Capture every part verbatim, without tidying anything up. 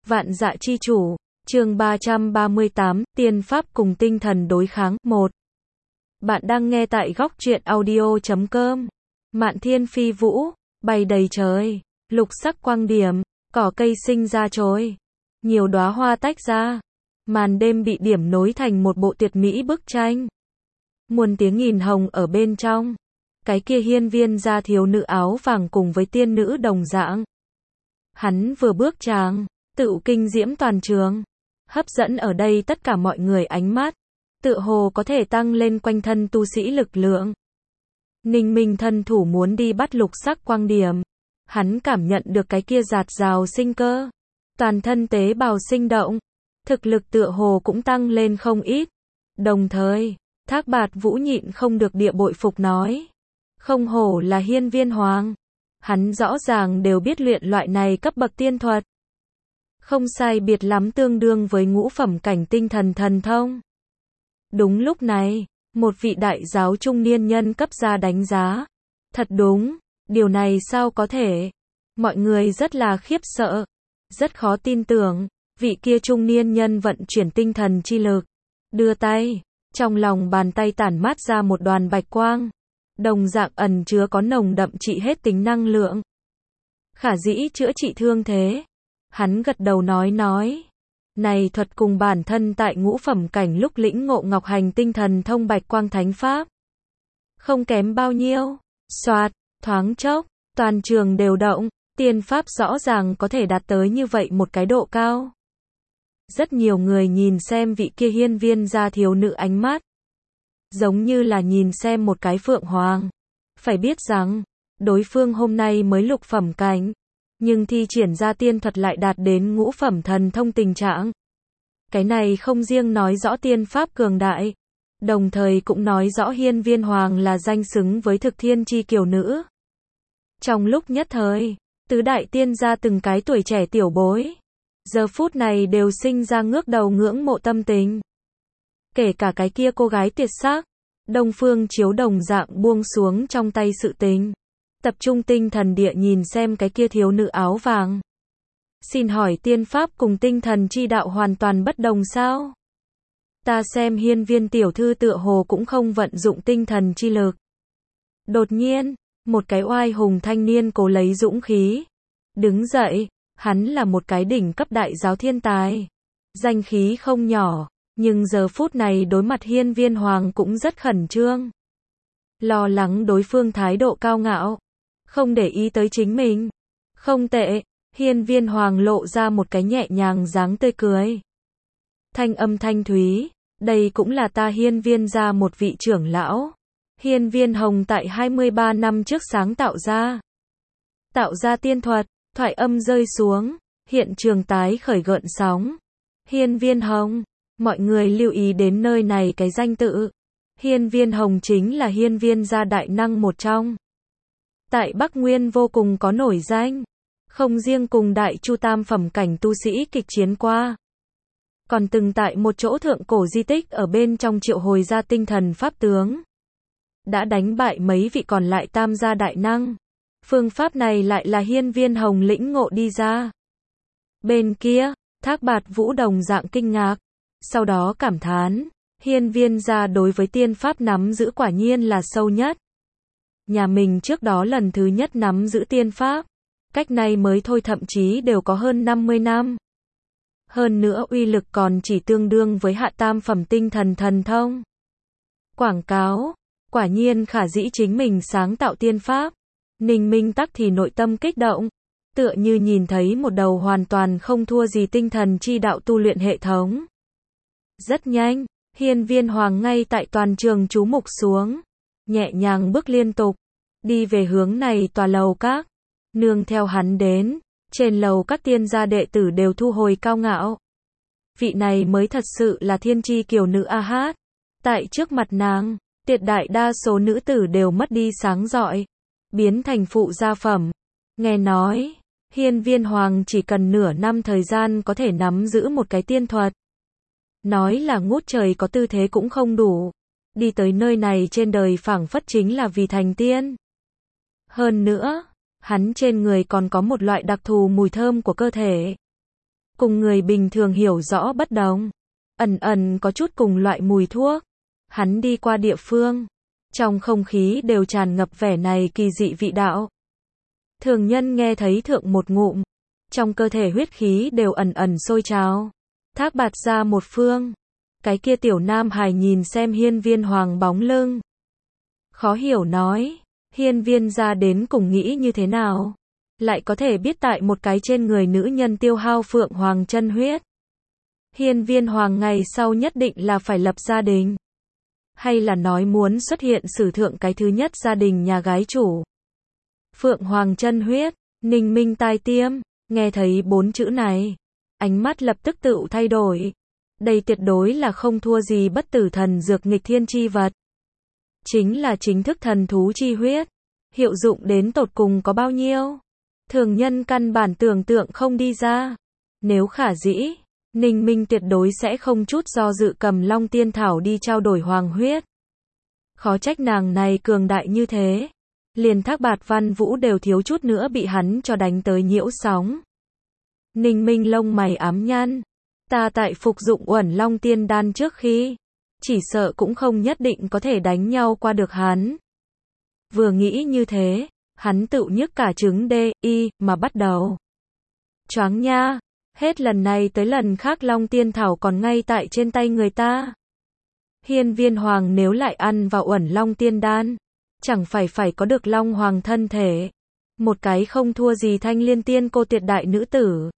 Vạn Dạ Chi Chủ, chương ba trăm ba mươi tám, Tiên Pháp cùng tinh thần đối kháng, một. Bạn đang nghe tại góc truyện audio chấm com. Mạn thiên phi vũ, bay đầy trời, lục sắc quang điểm, cỏ cây sinh ra chồi, nhiều đóa hoa tách ra, màn đêm bị điểm nối thành một bộ tuyệt mỹ bức tranh. Muôn tiếng nghìn hồng ở bên trong, cái kia hiên viên gia thiếu nữ áo vàng cùng với tiên nữ đồng dạng. Hắn vừa bước tràng, tựu kinh diễm toàn trường, hấp dẫn ở đây tất cả mọi người ánh mắt, tựa hồ có thể tăng lên quanh thân tu sĩ lực lượng. Ninh Minh thân thủ muốn đi bắt lục sắc quang điểm, hắn cảm nhận được cái kia dạt dào sinh cơ, toàn thân tế bào sinh động, thực lực tựa hồ cũng tăng lên không ít. Đồng thời, Thác Bạt Vũ nhịn không được địa bội phục nói, không hổ là hiên viên hoàng, hắn rõ ràng đều biết luyện loại này cấp bậc tiên thuật. Không sai biệt lắm tương đương với ngũ phẩm cảnh tinh thần thần thông. Đúng lúc này, một vị đại giáo trung niên nhân cấp ra đánh giá. Thật đúng, điều này sao có thể? Mọi người rất là khiếp sợ, rất khó tin tưởng, vị kia trung niên nhân vận chuyển tinh thần chi lực, đưa tay, trong lòng bàn tay tản mát ra một đoàn bạch quang, đồng dạng ẩn chứa có nồng đậm trị hết tính năng lượng. Khả dĩ chữa trị thương thế. Hắn gật đầu nói nói, này thuật cùng bản thân tại ngũ phẩm cảnh lúc lĩnh ngộ Ngọc Hành tinh thần thông bạch quang thánh pháp. Không kém bao nhiêu, xoạt, thoáng chốc, toàn trường đều động, tiên pháp rõ ràng có thể đạt tới như vậy một cái độ cao. Rất nhiều người nhìn xem vị kia hiên viên gia thiếu nữ ánh mắt, giống như là nhìn xem một cái phượng hoàng. Phải biết rằng, đối phương hôm nay mới lục phẩm cảnh, nhưng thi triển ra tiên thuật lại đạt đến ngũ phẩm thần thông tình trạng. Cái này không riêng nói rõ tiên pháp cường đại, đồng thời cũng nói rõ hiên viên hoàng là danh xứng với thực thiên chi kiều nữ. Trong lúc nhất thời, tứ đại tiên gia từng cái tuổi trẻ tiểu bối, giờ phút này đều sinh ra ngước đầu ngưỡng mộ tâm tình. Kể cả cái kia cô gái tuyệt sắc, Đông Phương Chiếu đồng dạng buông xuống trong tay sự tình, tập trung tinh thần địa nhìn xem cái kia thiếu nữ áo vàng. Xin hỏi tiên pháp cùng tinh thần chi đạo hoàn toàn bất đồng sao? Ta xem hiên viên tiểu thư tựa hồ cũng không vận dụng tinh thần chi lực. Đột nhiên, một cái oai hùng thanh niên cố lấy dũng khí, đứng dậy, hắn là một cái đỉnh cấp đại giáo thiên tài, danh khí không nhỏ, nhưng giờ phút này đối mặt hiên viên hoàng cũng rất khẩn trương. Lo lắng đối phương thái độ cao ngạo, không để ý tới chính mình. Không tệ, hiên viên hoàng lộ ra một cái nhẹ nhàng dáng tươi cười. Thanh âm thanh thúy, đây cũng là ta hiên viên gia một vị trưởng lão. Hiên viên hồng tại hai mươi ba năm trước sáng tạo ra. Tạo ra tiên thuật, thoại âm rơi xuống, hiện trường tái khởi gợn sóng. Hiên viên hồng, mọi người lưu ý đến nơi này cái danh tự. Hiên viên hồng chính là hiên viên gia đại năng một trong. Tại Bắc Nguyên vô cùng có nổi danh, không riêng cùng đại chu tam phẩm cảnh tu sĩ kịch chiến qua, còn từng tại một chỗ thượng cổ di tích ở bên trong triệu hồi ra tinh thần pháp tướng, đã đánh bại mấy vị còn lại tam gia đại năng. Phương pháp này lại là hiên viên hồng lĩnh ngộ đi ra. Bên kia, Thác Bạt Vũ đồng dạng kinh ngạc, sau đó cảm thán, hiên viên gia đối với tiên pháp nắm giữ quả nhiên là sâu nhất. Nhà mình trước đó lần thứ nhất nắm giữ tiên pháp, cách này mới thôi thậm chí đều có hơn năm mươi năm. Hơn nữa uy lực còn chỉ tương đương với hạ tam phẩm tinh thần thần thông. Quảng cáo, quả nhiên khả dĩ chính mình sáng tạo tiên pháp. Ninh Minh tắc thì nội tâm kích động, tựa như nhìn thấy một đầu hoàn toàn không thua gì tinh thần chi đạo tu luyện hệ thống. Rất nhanh, hiên viên hoàng ngay tại toàn trường chú mục xuống, nhẹ nhàng bước liên tục, đi về hướng này tòa lầu các. Nương theo hắn đến, trên lầu các tiên gia đệ tử đều thu hồi cao ngạo. Vị này mới thật sự là thiên chi kiều nữ a hát. Tại trước mặt nàng, tuyệt đại đa số nữ tử đều mất đi sáng rọi, biến thành phụ gia phẩm. Nghe nói, hiên viên hoàng chỉ cần nửa năm thời gian có thể nắm giữ một cái tiên thuật. Nói là ngút trời có tư thế cũng không đủ. Đi tới nơi này trên đời phảng phất chính là vì thành tiên. Hơn nữa, hắn trên người còn có một loại đặc thù mùi thơm của cơ thể. cùng người bình thường hiểu rõ bất đồng. Ẩn ẩn có chút cùng loại mùi thuốc. Hắn đi qua địa phương, trong không khí đều tràn ngập vẻ này kỳ dị vị đạo. Thường nhân nghe thấy thượng một ngụm, trong cơ thể huyết khí đều ẩn ẩn sôi trào. Thác Bạt ra một phương, cái kia tiểu nam hài nhìn xem Hiên Viên Hoàng bóng lưng. Khó hiểu nói, Hiên Viên ra đến cùng nghĩ như thế nào? Lại có thể biết tại một cái trên người nữ nhân tiêu hao Phượng Hoàng chân huyết. Hiên Viên Hoàng ngày sau nhất định là phải lập gia đình. Hay là nói muốn xuất hiện sử thượng cái thứ nhất gia đình nhà gái chủ. Phượng Hoàng chân huyết, Ninh Minh tai tiêm, nghe thấy bốn chữ này. Ánh mắt lập tức tự thay đổi. Đây tuyệt đối là không thua gì bất tử thần dược nghịch thiên chi vật. Chính là chính thức thần thú chi huyết. Hiệu dụng đến tột cùng có bao nhiêu? Thường nhân căn bản tưởng tượng không đi ra. Nếu khả dĩ, Ninh Minh tuyệt đối sẽ không chút do dự cầm Long Tiên Thảo đi trao đổi hoàng huyết. Khó trách nàng này cường đại như thế. Liền Thác Bạt Văn Vũ đều thiếu chút nữa bị hắn cho đánh tới nhiễu sóng. Ninh Minh lông mày ám nhăn. Ta tại phục dụng Uẩn Long Tiên Đan trước khi, chỉ sợ cũng không nhất định có thể đánh nhau qua được hắn. Vừa nghĩ như thế, hắn tự nhức cả trứng đê, y, mà bắt đầu. Choáng nha, hết lần này tới lần khác Long Tiên Thảo còn ngay tại trên tay người ta. Hiên Viên Hoàng nếu lại ăn vào Uẩn Long Tiên Đan, chẳng phải phải có được Long Hoàng thân thể. Một cái không thua gì Thanh Liên Tiên cô tuyệt đại nữ tử.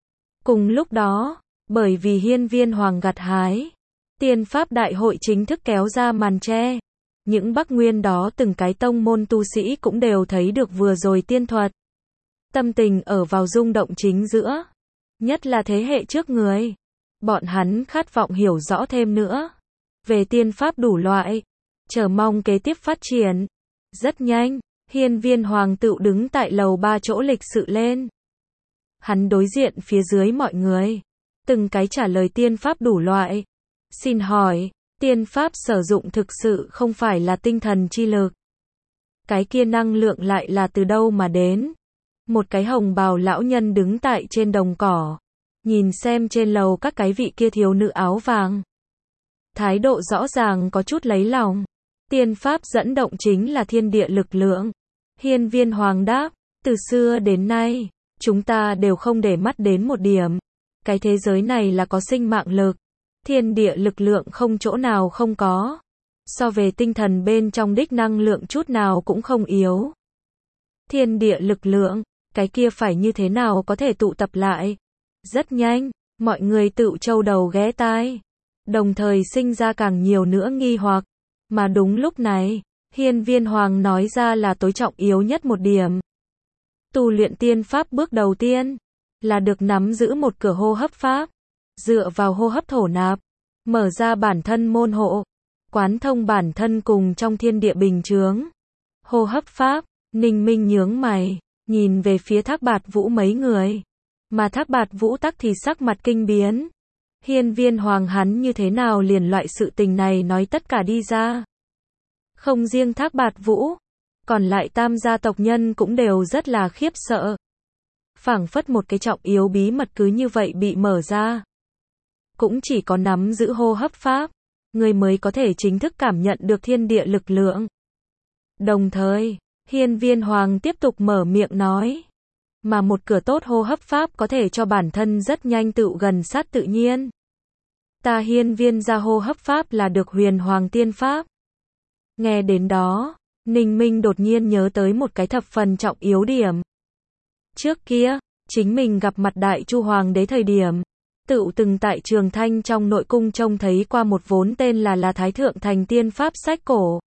Cùng lúc đó, bởi vì Hiên Viên Hoàng gặt hái, Tiên Pháp Đại hội chính thức kéo ra màn che. Những Bắc Nguyên đó từng cái tông môn tu sĩ cũng đều thấy được vừa rồi tiên thuật. Tâm tình ở vào rung động chính giữa. Nhất là thế hệ trước người. Bọn hắn khát vọng hiểu rõ thêm nữa. Về tiên pháp đủ loại. Chờ mong kế tiếp phát triển. Rất nhanh, Hiên Viên Hoàng tự đứng tại lầu ba chỗ lịch sự lên. Hắn đối diện phía dưới mọi người. Từng cái trả lời tiên pháp đủ loại. Xin hỏi, tiên pháp sử dụng thực sự không phải là tinh thần chi lực. Cái kia năng lượng lại là từ đâu mà đến? Một cái hồng bào lão nhân đứng tại trên đồng cỏ. Nhìn xem trên lầu các cái vị kia thiếu nữ áo vàng. Thái độ rõ ràng có chút lấy lòng. Tiên pháp dẫn động chính là thiên địa lực lượng. Hiên Viên Hoàng đáp, từ xưa đến nay, chúng ta đều không để mắt đến một điểm. Cái thế giới này là có sinh mạng lực. Thiên địa lực lượng không chỗ nào không có. So về tinh thần bên trong đích năng lượng chút nào cũng không yếu. Thiên địa lực lượng, cái kia phải như thế nào có thể tụ tập lại? Rất nhanh, mọi người tự châu đầu ghé tai. Đồng thời sinh ra càng nhiều nữa nghi hoặc. Mà đúng lúc này, Hiên Viên Hoàng nói ra là tối trọng yếu nhất một điểm. Tu luyện tiên pháp bước đầu tiên, là được nắm giữ một cửa hô hấp pháp. Dựa vào hô hấp thổ nạp, mở ra bản thân môn hộ, quán thông bản thân cùng trong thiên địa bình chướng. Hô hấp pháp, Ninh Minh nhướng mày, nhìn về phía Thác Bạt Vũ mấy người. Mà Thác Bạt Vũ tắc thì sắc mặt kinh biến. Hiên Viên Hoàng hắn như thế nào liền loại sự tình này nói tất cả đi ra. Không riêng Thác Bạt Vũ, còn lại tam gia tộc nhân cũng đều rất là khiếp sợ. Phảng phất một cái trọng yếu bí mật cứ như vậy bị mở ra. Cũng chỉ có nắm giữ hô hấp pháp, người mới có thể chính thức cảm nhận được thiên địa lực lượng. Đồng thời, Hiên Viên Hoàng tiếp tục mở miệng nói. Mà một cửa tốt hô hấp pháp có thể cho bản thân rất nhanh tự gần sát tự nhiên. Ta Hiên Viên ra hô hấp pháp là được Huyền Hoàng tiên pháp. Nghe đến đó, Ninh Minh đột nhiên nhớ tới một cái thập phần trọng yếu điểm. Trước kia, chính mình gặp mặt Đại Chu Hoàng đế thời điểm, tự từng tại Trường Thanh trong nội cung trông thấy qua một vốn tên là là Thái Thượng Thành Tiên Pháp sách cổ.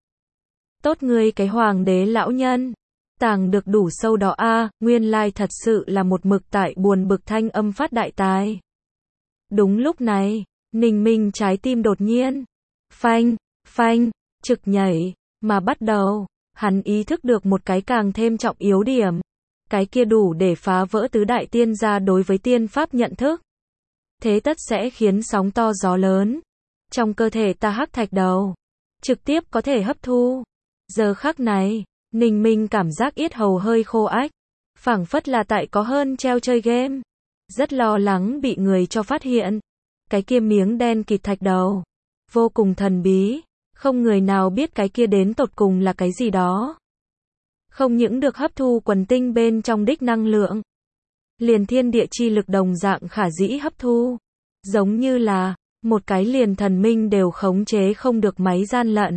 Tốt ngươi cái Hoàng đế lão nhân, tàng được đủ sâu đó a, à, nguyên lai thật sự là một mực tại buồn bực thanh âm phát đại tài. Đúng lúc này, Ninh Minh trái tim đột nhiên, phanh, phanh, trực nhảy, mà bắt đầu, hắn ý thức được một cái càng thêm trọng yếu điểm. Cái kia đủ để phá vỡ tứ đại tiên gia đối với tiên pháp nhận thức. Thế tất sẽ khiến sóng to gió lớn. Trong cơ thể ta hắc thạch đầu, trực tiếp có thể hấp thu. Giờ khắc này, Ninh Minh cảm giác yết hầu hơi khô ách. Phảng phất là tại có hơn treo chơi game. rất lo lắng bị người cho phát hiện. Cái kia miếng đen kịt thạch đầu, vô cùng thần bí, không người nào biết cái kia đến tột cùng là cái gì đó. Không những được hấp thu quần tinh bên trong đích năng lượng, liền thiên địa chi lực đồng dạng khả dĩ hấp thu, giống như là một cái liền thần minh đều khống chế không được máy gian lận.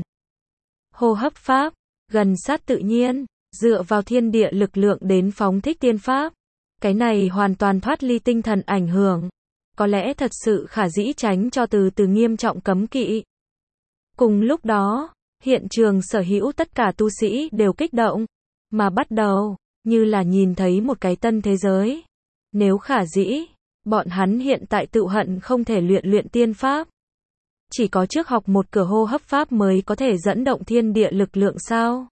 Hô hấp pháp, gần sát tự nhiên, dựa vào thiên địa lực lượng đến phóng thích tiên pháp. Cái này hoàn toàn thoát ly tinh thần ảnh hưởng, có lẽ thật sự khả dĩ tránh cho từ từ nghiêm trọng cấm kỵ. Cùng lúc đó, hiện trường sở hữu tất cả tu sĩ đều kích động, mà bắt đầu, như là nhìn thấy một cái tân thế giới. Nếu khả dĩ, bọn hắn hiện tại tự hận không thể luyện luyện tiên pháp. Chỉ có trước học một cửa hô hấp pháp mới có thể dẫn động thiên địa lực lượng sao?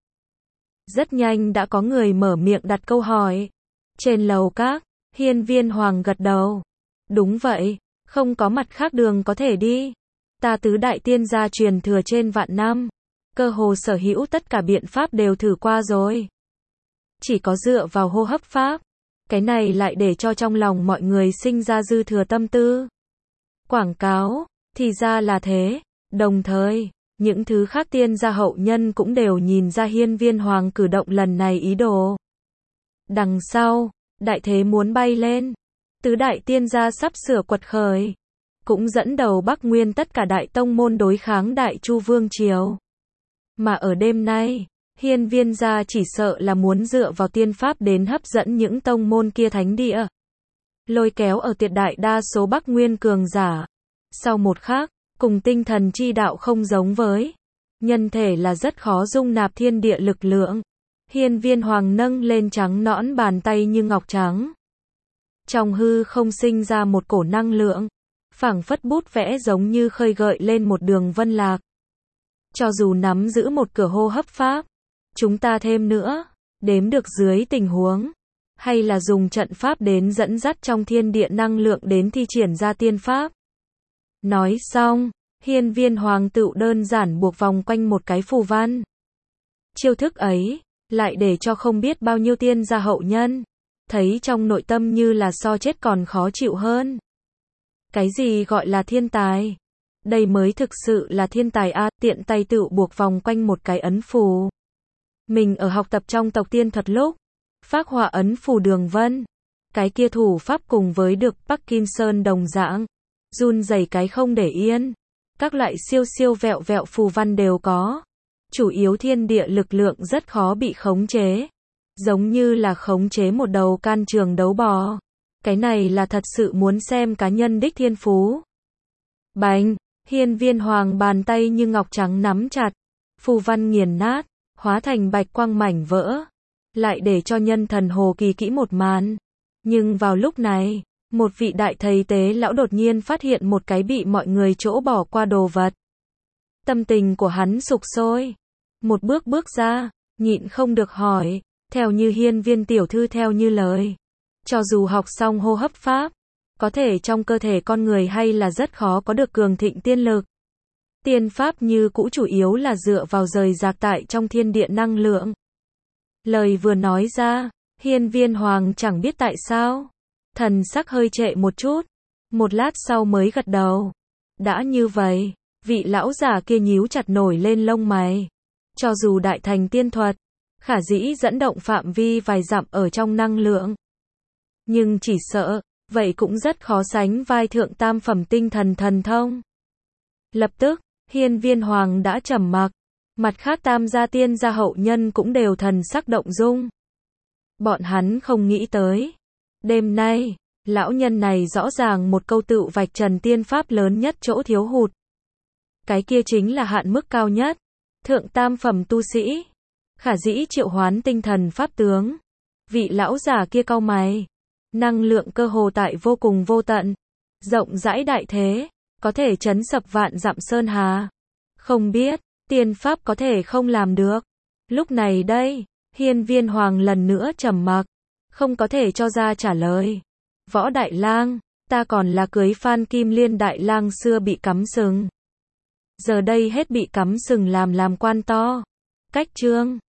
Rất nhanh đã có người mở miệng đặt câu hỏi. Trên lầu các, Hiên Viên Hoàng gật đầu. Đúng vậy, không có mặt khác đường có thể đi. Ta tứ đại tiên gia truyền thừa trên vạn năm, cơ hồ sở hữu tất cả biện pháp đều thử qua rồi. Chỉ có dựa vào hô hấp pháp, cái này lại để cho trong lòng mọi người sinh ra dư thừa tâm tư. Quảng cáo, thì ra là thế, đồng thời, những thứ khác tiên gia hậu nhân cũng đều nhìn ra Hiên Viên Hoàng cử động lần này ý đồ. Đằng sau, đại thế muốn bay lên, tứ đại tiên gia sắp sửa quật khởi, cũng dẫn đầu Bắc Nguyên tất cả đại tông môn đối kháng Đại Chu Vương Triều. Mà ở đêm nay, Hiên Viên gia chỉ sợ là muốn dựa vào tiên pháp đến hấp dẫn những tông môn kia thánh địa, lôi kéo ở tuyệt đại đa số Bắc Nguyên cường giả. Sau một khắc, cùng tinh thần chi đạo không giống với, nhân thể là rất khó dung nạp thiên địa lực lượng. Hiên Viên Hoàng nâng lên trắng nõn bàn tay như ngọc trắng. Trong hư không sinh ra một cổ năng lượng, phảng phất bút vẽ giống như khơi gợi lên một đường vân lạc. Cho dù nắm giữ một cửa hô hấp pháp, chúng ta thêm nữa, đếm được dưới tình huống, hay là dùng trận pháp đến dẫn dắt trong thiên địa năng lượng đến thi triển ra tiên pháp. Nói xong, Hiên Viên Hoàng tự đơn giản buộc vòng quanh một cái phù văn. Chiêu thức ấy, lại để cho không biết bao nhiêu tiên gia hậu nhân, thấy trong nội tâm như là so chết còn khó chịu hơn. Cái gì gọi là thiên tài? Đây mới thực sự là thiên tài a, tiện tay tự buộc vòng quanh một cái ấn phù. Mình ở học tập trong tộc tiên thuật lúc, phác họa ấn phù đường vân, cái kia thủ pháp cùng với được Bắc Kim Sơn đồng dạng, run rẩy cái không để yên. Các loại siêu siêu vẹo vẹo phù văn đều có. Chủ yếu thiên địa lực lượng rất khó bị khống chế. Giống như là khống chế một đầu can trường đấu bò. Cái này là thật sự muốn xem cá nhân đích thiên phú. Bành, Hiên Viên Hoàng bàn tay như ngọc trắng nắm chặt. Phù văn nghiền nát, hóa thành bạch quang mảnh vỡ. Lại để cho nhân thần hồ kỳ kỹ một màn. Nhưng vào lúc này, một vị đại thầy tế lão đột nhiên phát hiện một cái bị mọi người chỗ bỏ qua đồ vật. Tâm tình của hắn sục sôi. Một bước bước ra, nhịn không được hỏi, theo như Hiên Viên tiểu thư theo như lời. Cho dù học xong hô hấp pháp, có thể trong cơ thể con người hay là rất khó có được cường thịnh tiên lực. Tiên pháp như cũ chủ yếu là dựa vào rời rạc tại trong thiên địa năng lượng. Lời vừa nói ra, Hiên Viên Hoàng chẳng biết tại sao. Thần sắc hơi trệ một chút, một lát sau mới gật đầu. Đã như vậy, vị lão giả kia nhíu chặt nổi lên lông mày. Cho dù đại thành tiên thuật, khả dĩ dẫn động phạm vi vài dặm ở trong năng lượng. Nhưng chỉ sợ, vậy cũng rất khó sánh vai thượng tam phẩm tinh thần thần thông. Lập tức, Hiên Viên Hoàng đã trầm mặc, mặt khác tam gia tiên gia hậu nhân cũng đều thần sắc động dung. Bọn hắn không nghĩ tới. Đêm nay, lão nhân này rõ ràng một câu tự vạch trần tiên pháp lớn nhất chỗ thiếu hụt. Cái kia chính là hạn mức cao nhất. Thượng tam phẩm tu sĩ. Khả dĩ triệu hoán tinh thần pháp tướng. Vị lão giả kia cau mày. Năng lượng cơ hồ tại vô cùng vô tận. Rộng rãi đại thế. Có thể chấn sập vạn dặm sơn hà. Không biết, tiên pháp có thể không làm được. Lúc này đây, Hiên Viên Hoàng lần nữa trầm mặc. Không có thể cho ra trả lời. Võ Đại Lang, ta còn là cưới Phan Kim Liên Đại Lang xưa bị cắm sừng. Giờ đây hết bị cắm sừng làm làm quan to. Cách chương